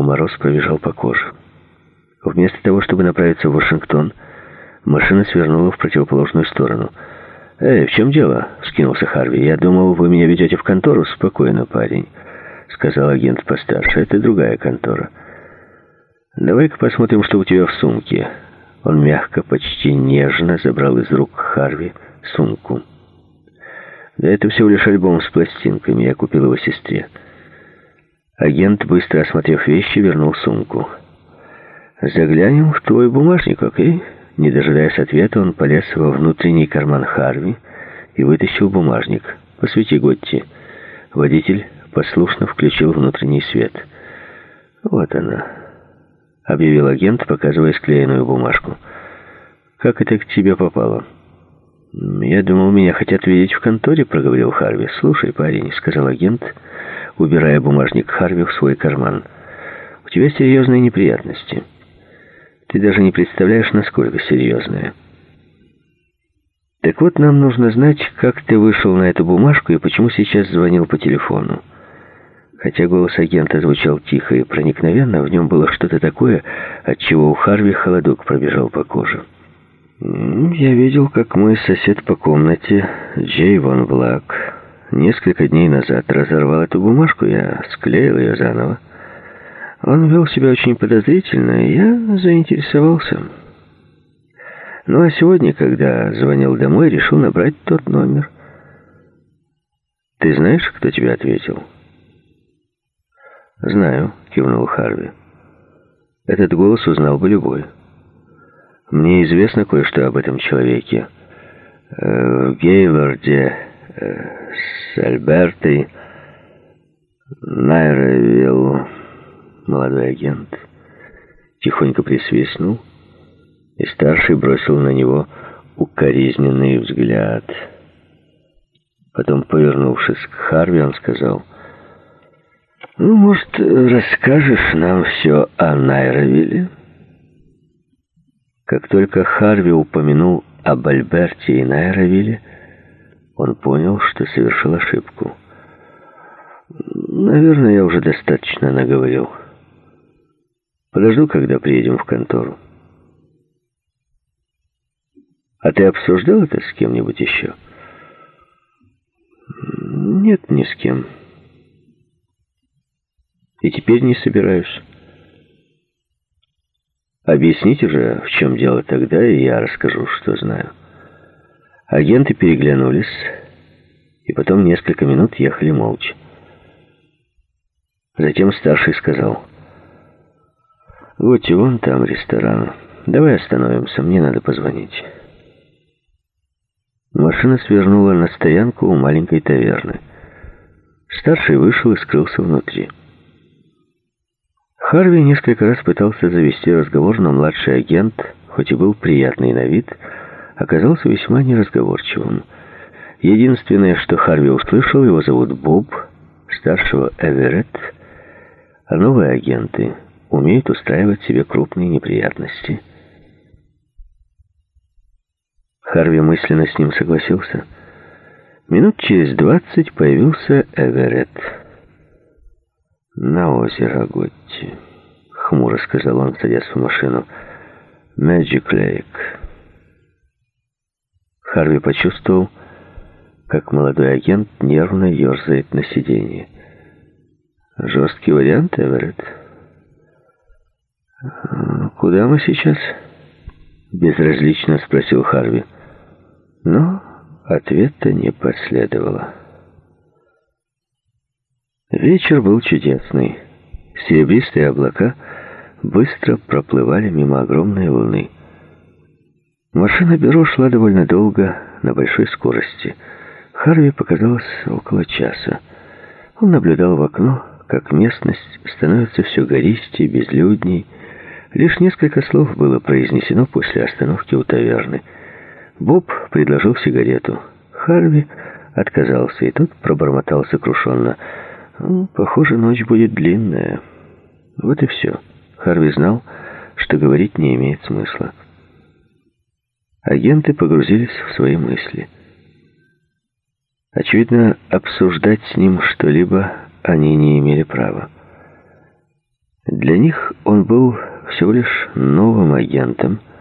мороз пробежал по коже. Вместо того, чтобы направиться в Вашингтон, машина свернула в противоположную сторону. «Эй, в чем дело?» — вскинулся Харви. «Я думал, вы меня ведете в контору». «Спокойно, парень», — сказал агент постарше. «Это другая контора. Давай-ка посмотрим, что у тебя в сумке». Он мягко, почти нежно забрал из рук Харви сумку. «Да это всего лишь альбом с пластинками. Я купил его сестре». Агент, быстро осмотрев вещи, вернул сумку. «Заглянем в твой бумажник, окей?» Не дожидаясь ответа, он полез во внутренний карман Харви и вытащил бумажник. «Посвети, Готти». Водитель послушно включил внутренний свет. «Вот она», — объявил агент, показывая склеенную бумажку. «Как это к тебе попало?» «Я думал, меня хотят видеть в конторе», — проговорил Харви. «Слушай, парень», — сказал агент, убирая бумажник Харви в свой карман, — «у тебя серьезные неприятности. Ты даже не представляешь, насколько серьезные. Так вот, нам нужно знать, как ты вышел на эту бумажку и почему сейчас звонил по телефону». Хотя голос агента звучал тихо и проникновенно, в нем было что-то такое, от чего у Харви холодок пробежал по коже. «Я видел, как мой сосед по комнате, Джей Вон Блак, несколько дней назад разорвал эту бумажку, я склеил ее заново. Он вел себя очень подозрительно, и я заинтересовался. Ну а сегодня, когда звонил домой, решил набрать тот номер. Ты знаешь, кто тебе ответил?» «Знаю», — кивнул Харви. «Этот голос узнал бы любой. Мне известно кое-что об этом человеке. В Гейлорде с Альбертой Найровилл». Молодой агент тихонько присвистнул, и старший бросил на него укоризненный взгляд. Потом, повернувшись к Харви, он сказал: «Ну, может, расскажешь нам все о Найровилле?» Как только Харви упомянул об Альберте и Найровилле, он понял, что совершил ошибку. «Наверное, я уже достаточно наговорил. Подожду, когда приедем в контору». «А ты обсуждал это с кем-нибудь еще?» «Нет, ни с кем. И теперь не собираюсь. Объясните же, в чем дело тогда, и я расскажу, что знаю». Агенты переглянулись, и потом несколько минут ехали молча. Затем старший сказал: «Вот и вон там ресторан. Давай остановимся, мне надо позвонить». Машина свернула на стоянку у маленькой таверны. Старший вышел и скрылся внутри. Харви несколько раз пытался завести разговор, но младший агент, хоть и был приятный на вид, оказался весьма неразговорчивым. Единственное, что Харви услышал, его зовут Боб, старшего Эверетт, а новые агенты умеют устраивать себе крупные неприятности. Харви мысленно с ним согласился. Минут через 20 появился Эверетт. «На озеро Готти», — хмуро сказал он, садясь в машину. «Мэджик Лейк». Харви почувствовал, как молодой агент нервно ерзает на сиденье. «Жесткий вариант, Эверетт?» «Куда мы сейчас?» — безразлично спросил Харви. Но ответа не последовало. Вечер был чудесный. Серебристые облака быстро проплывали мимо огромной луны. Машина Бюро шла довольно долго, на большой скорости. Харви показалось около часа. Он наблюдал в окно, как местность становится все гористее, безлюдней. Лишь несколько слов было произнесено после остановки у таверны. Боб предложил сигарету. Харви отказался, и тот пробормотал сокрушенно: «Похоже, ночь будет длинная». Вот и все. Харви знал, что говорить не имеет смысла. Агенты погрузились в свои мысли. Очевидно, обсуждать с ним что-либо они не имели права. Для них он был всего лишь новым агентом,